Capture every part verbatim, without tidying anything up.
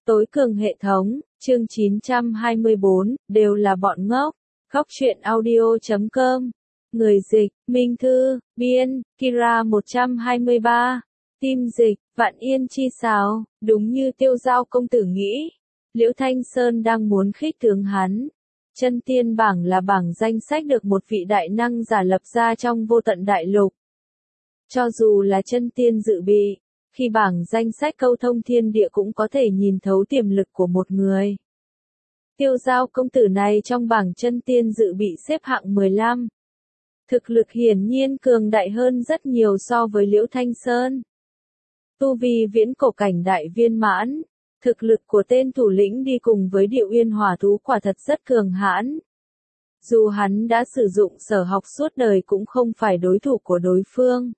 Tối cường hệ thống, chương chín trăm hai mươi bốn, đều là bọn ngốc. Góc truyện audio chấm com. Người dịch, Minh Thư, biên, Kira một trăm hai mươi ba. Tim dịch, Vạn Yên chi sao, đúng như Tiêu Giao công tử nghĩ. Liễu Thanh Sơn đang muốn khích tướng hắn. Chân tiên bảng là bảng danh sách được một vị đại năng giả lập ra trong vô tận đại lục. Cho dù là chân tiên dự bị, khi bảng danh sách câu thông thiên địa cũng có thể nhìn thấu tiềm lực của một người. Tiêu Giao công tử này trong bảng chân tiên dự bị xếp hạng mười lăm. Thực lực hiển nhiên cường đại hơn rất nhiều so với Liễu Thanh Sơn. Tu vi viễn cổ cảnh đại viên mãn, thực lực của tên thủ lĩnh đi cùng với Điệu Uyên Hỏa Thú quả thật rất cường hãn. Dù hắn đã sử dụng sở học suốt đời cũng không phải đối thủ của đối phương.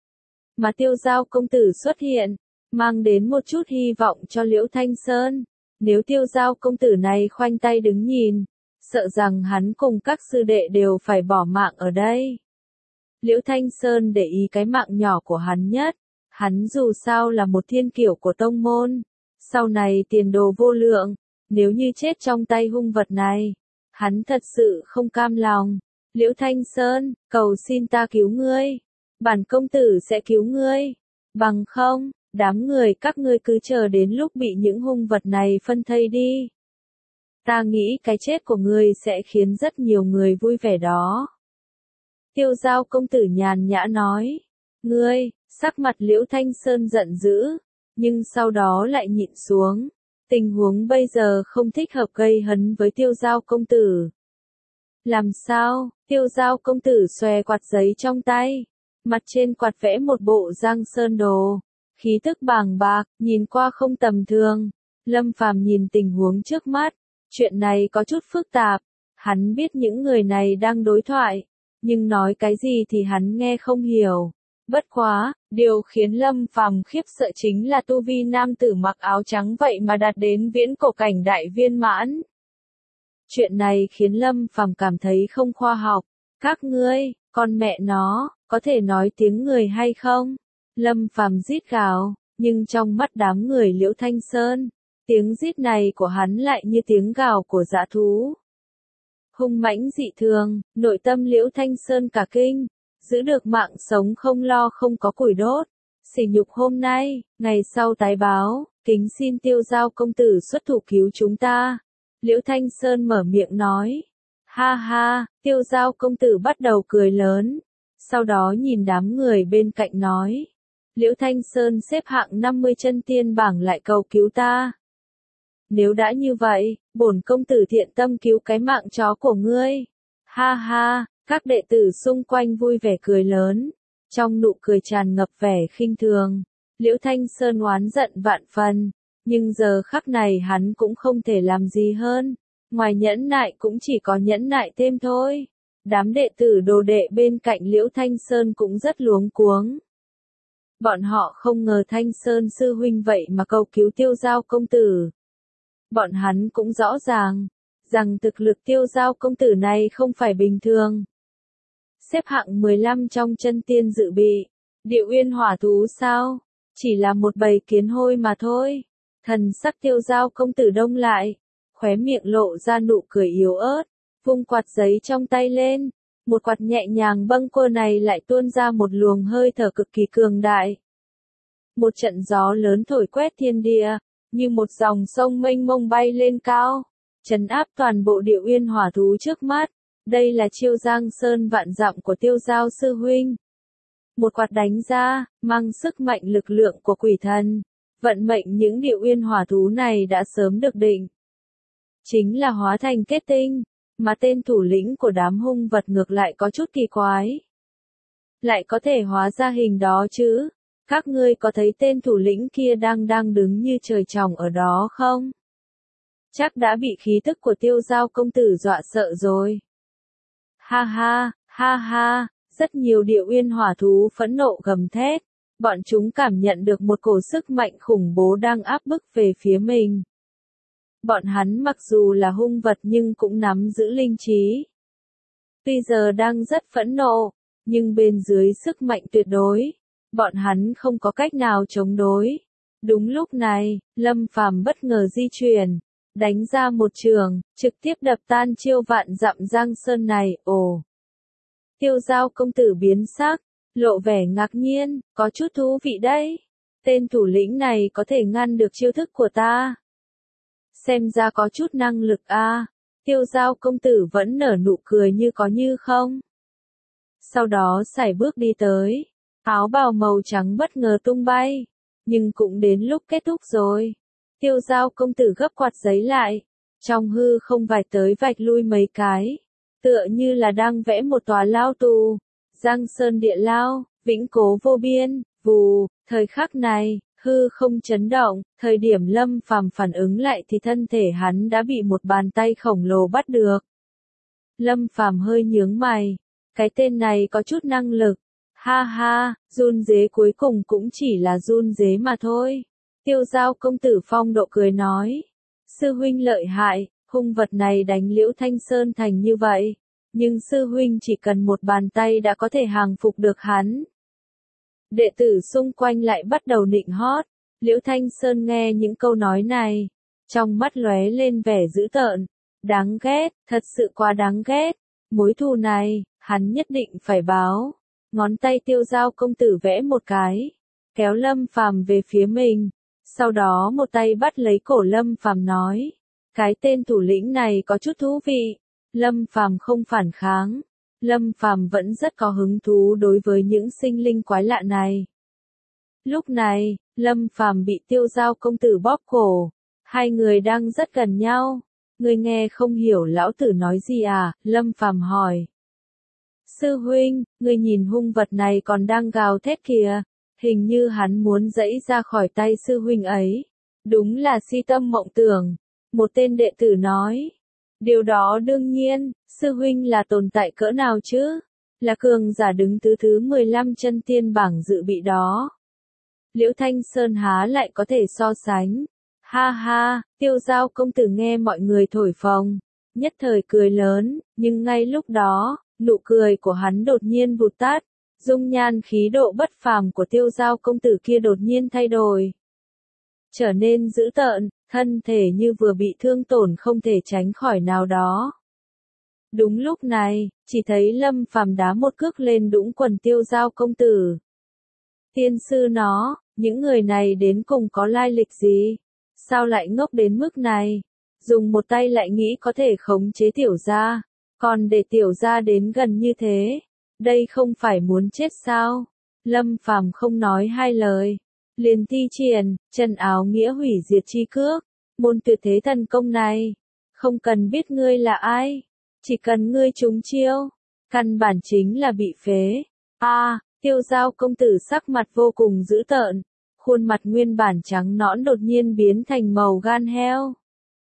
Mà Tiêu Giao công tử xuất hiện, mang đến một chút hy vọng cho Liễu Thanh Sơn. Nếu Tiêu Giao công tử này khoanh tay đứng nhìn, sợ rằng hắn cùng các sư đệ đều phải bỏ mạng ở đây. Liễu Thanh Sơn để ý cái mạng nhỏ của hắn nhất, hắn dù sao là một thiên kiểu của tông môn, sau này tiền đồ vô lượng, nếu như chết trong tay hung vật này, hắn thật sự không cam lòng. Liễu Thanh Sơn, cầu xin ta cứu ngươi, bản công tử sẽ cứu ngươi, bằng không, đám người các ngươi cứ chờ đến lúc bị những hung vật này phân thây đi. Ta nghĩ cái chết của ngươi sẽ khiến rất nhiều người vui vẻ đó. Tiêu Giao công tử nhàn nhã nói. Ngươi, sắc mặt Liễu Thanh Sơn giận dữ, nhưng sau đó lại nhịn xuống. Tình huống bây giờ không thích hợp gây hấn với Tiêu Giao công tử. Làm sao? Tiêu Giao công tử xòe quạt giấy trong tay, mặt trên quạt vẽ một bộ Giang Sơn đồ, khí tức bàng bạc, nhìn qua không tầm thường. Lâm Phàm nhìn tình huống trước mắt, chuyện này có chút phức tạp, hắn biết những người này đang đối thoại, nhưng nói cái gì thì hắn nghe không hiểu. Bất quá, điều khiến Lâm Phàm khiếp sợ chính là tu vi nam tử mặc áo trắng vậy mà đạt đến viễn cổ cảnh đại viên mãn. Chuyện này khiến Lâm Phàm cảm thấy không khoa học. Các ngươi, con mẹ nó, có thể nói tiếng người hay không? Lâm Phàm rít gào, nhưng trong mắt đám người Liễu Thanh Sơn, tiếng rít này của hắn lại như tiếng gào của dã thú. Hung mãnh dị thường, nội tâm Liễu Thanh Sơn cả kinh, giữ được mạng sống không lo không có củi đốt. Sỉ nhục hôm nay, ngày sau tái báo, kính xin Tiêu Giao công tử xuất thủ cứu chúng ta. Liễu Thanh Sơn mở miệng nói. Ha ha, Tiêu Giao công tử bắt đầu cười lớn, sau đó nhìn đám người bên cạnh nói. Liễu Thanh Sơn xếp hạng năm mươi chân tiên bảng lại cầu cứu ta. Nếu đã như vậy, bổn công tử thiện tâm cứu cái mạng chó của ngươi. Ha ha, các đệ tử xung quanh vui vẻ cười lớn, trong nụ cười tràn ngập vẻ khinh thường. Liễu Thanh Sơn oán giận vạn phần, nhưng giờ khắc này hắn cũng không thể làm gì hơn, ngoài nhẫn nại cũng chỉ có nhẫn nại thêm thôi. Đám đệ tử đồ đệ bên cạnh Liễu Thanh Sơn cũng rất luống cuống. Bọn họ không ngờ Thanh Sơn sư huynh vậy mà cầu cứu Tiêu Giao công tử. Bọn hắn cũng rõ ràng, rằng thực lực Tiêu Giao công tử này không phải bình thường. Xếp hạng mười lăm trong chân tiên dự bị, Điệu Uyên Hỏa Thú sao? Chỉ là một bầy kiến hôi mà thôi. Thần sắc Tiêu Giao công tử đông lại, khóe miệng lộ ra nụ cười yếu ớt, vung quạt giấy trong tay lên. Một quạt nhẹ nhàng bâng quơ này lại tuôn ra một luồng hơi thở cực kỳ cường đại. Một trận gió lớn thổi quét thiên địa, như một dòng sông mênh mông bay lên cao, trấn áp toàn bộ Điệu Uyên Hỏa Thú trước mắt. Đây là chiêu Giang Sơn vạn dặm của Tiêu Giao sư huynh. Một quạt đánh ra, mang sức mạnh lực lượng của quỷ thần. Vận mệnh những Điệu Uyên Hỏa Thú này đã sớm được định. Chính là hóa thành kết tinh, mà tên thủ lĩnh của đám hung vật ngược lại có chút kỳ quái. Lại có thể hóa ra hình đó chứ? Các ngươi có thấy tên thủ lĩnh kia đang đang đứng như trời trồng ở đó không? Chắc đã bị khí tức của Tiêu Giao công tử dọa sợ rồi. Ha ha, ha ha, rất nhiều Điệu Uyên Hỏa Thú phẫn nộ gầm thét, bọn chúng cảm nhận được một cổ sức mạnh khủng bố đang áp bức về phía mình. Bọn hắn mặc dù là hung vật nhưng cũng nắm giữ linh trí. Tuy giờ đang rất phẫn nộ, nhưng bên dưới sức mạnh tuyệt đối, bọn hắn không có cách nào chống đối. Đúng lúc này, Lâm Phàm bất ngờ di chuyển, đánh ra một trường, trực tiếp đập tan chiêu vạn dặm Giang Sơn này, ồ. Tiêu Giao công tử biến sắc, lộ vẻ ngạc nhiên, có chút thú vị đấy. Tên thủ lĩnh này có thể ngăn được chiêu thức của ta. Xem ra có chút năng lực a. À. Tiêu Giao công tử vẫn nở nụ cười như có như không. Sau đó sải bước đi tới, áo bào màu trắng bất ngờ tung bay, nhưng cũng đến lúc kết thúc rồi. Tiêu Giao công tử gấp quạt giấy lại, trong hư không vạch tới vạch lui mấy cái, tựa như là đang vẽ một tòa lao tù. Giang Sơn địa lao, vĩnh cố vô biên, vù, thời khắc này, hư không chấn động, thời điểm Lâm Phàm phản ứng lại thì thân thể hắn đã bị một bàn tay khổng lồ bắt được. Lâm Phàm hơi nhướng mày, cái tên này có chút năng lực, ha ha, run dế cuối cùng cũng chỉ là run dế mà thôi. Tiêu Giao công tử phong độ cười nói, sư huynh lợi hại, hung vật này đánh Liễu Thanh Sơn thành như vậy, nhưng sư huynh chỉ cần một bàn tay đã có thể hàng phục được hắn. Đệ tử xung quanh lại bắt đầu nịnh hót, Liễu Thanh Sơn nghe những câu nói này, trong mắt lóe lên vẻ dữ tợn, đáng ghét, thật sự quá đáng ghét, mối thù này, hắn nhất định phải báo. Ngón tay Tiêu Giao công tử vẽ một cái, kéo Lâm Phàm về phía mình, sau đó một tay bắt lấy cổ Lâm Phàm nói, cái tên thủ lĩnh này có chút thú vị. Lâm Phàm không phản kháng, Lâm Phàm vẫn rất có hứng thú đối với những sinh linh quái lạ này. Lúc này, Lâm Phàm bị Tiêu Giao công tử bóp cổ, hai người đang rất gần nhau. Ngươi nghe không hiểu lão tử nói gì à? Lâm Phàm hỏi. Sư huynh, ngươi nhìn hung vật này còn đang gào thét kìa, hình như hắn muốn giãy ra khỏi tay sư huynh ấy. Đúng là si tâm mộng tưởng, một tên đệ tử nói. Điều đó đương nhiên, sư huynh là tồn tại cỡ nào chứ? Là cường giả đứng thứ thứ mười lăm chân tiên bảng dự bị đó. Liễu Thanh Sơn há lại có thể so sánh. Ha ha, Tiêu Giao công tử nghe mọi người thổi phồng, nhất thời cười lớn, nhưng ngay lúc đó, nụ cười của hắn đột nhiên vụt tắt, dung nhan khí độ bất phàm của Tiêu Giao công tử kia đột nhiên thay đổi. Trở nên dữ tợn, thân thể như vừa bị thương tổn không thể tránh khỏi nào đó. Đúng lúc này, chỉ thấy Lâm Phàm đá một cước lên đũng quần Tiêu Giao công tử. Tiên sư nó, những người này đến cùng có lai lịch gì? Sao lại ngốc đến mức này? Dùng một tay lại nghĩ có thể khống chế tiểu gia, còn để tiểu gia đến gần như thế, đây không phải muốn chết sao? Lâm Phàm không nói hai lời, liền thi triển chân áo nghĩa hủy diệt chi cước, môn tuyệt thế thần công này, không cần biết ngươi là ai, chỉ cần ngươi trúng chiêu, căn bản chính là bị phế. A, à, Tiêu Giao công tử sắc mặt vô cùng dữ tợn, khuôn mặt nguyên bản trắng nõn đột nhiên biến thành màu gan heo.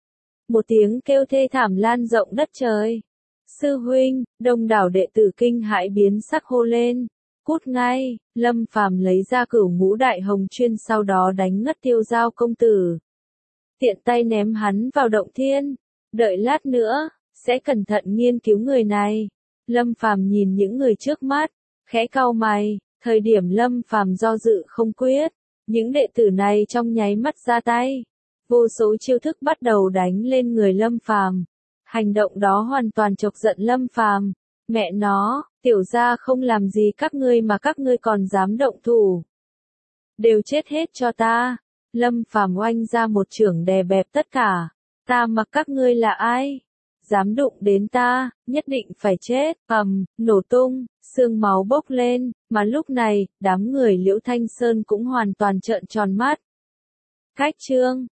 Một tiếng kêu thê thảm lan rộng đất trời. Sư huynh, đông đảo đệ tử kinh hãi biến sắc hô lên. Cút ngay, Lâm Phàm lấy ra cửu ngũ đại hồng chuyên sau đó đánh ngất Tiêu Giao công tử. Tiện tay ném hắn vào động thiên. Đợi lát nữa, sẽ cẩn thận nghiên cứu người này. Lâm Phàm nhìn những người trước mắt, khẽ cau mày, thời điểm Lâm Phàm do dự không quyết. Những đệ tử này trong nháy mắt ra tay. Vô số chiêu thức bắt đầu đánh lên người Lâm Phàm. Hành động đó hoàn toàn chọc giận Lâm Phàm. Mẹ nó, tiểu gia không làm gì các ngươi mà các ngươi còn dám động thủ. Đều chết hết cho ta. Lâm Phàm oanh ra một chưởng đè bẹp tất cả. Ta mặc các ngươi là ai? Dám đụng đến ta, nhất định phải chết. Ầm, nổ tung, xương máu bốc lên, mà lúc này, đám người Liễu Thanh Sơn cũng hoàn toàn trợn tròn mắt. Cách chương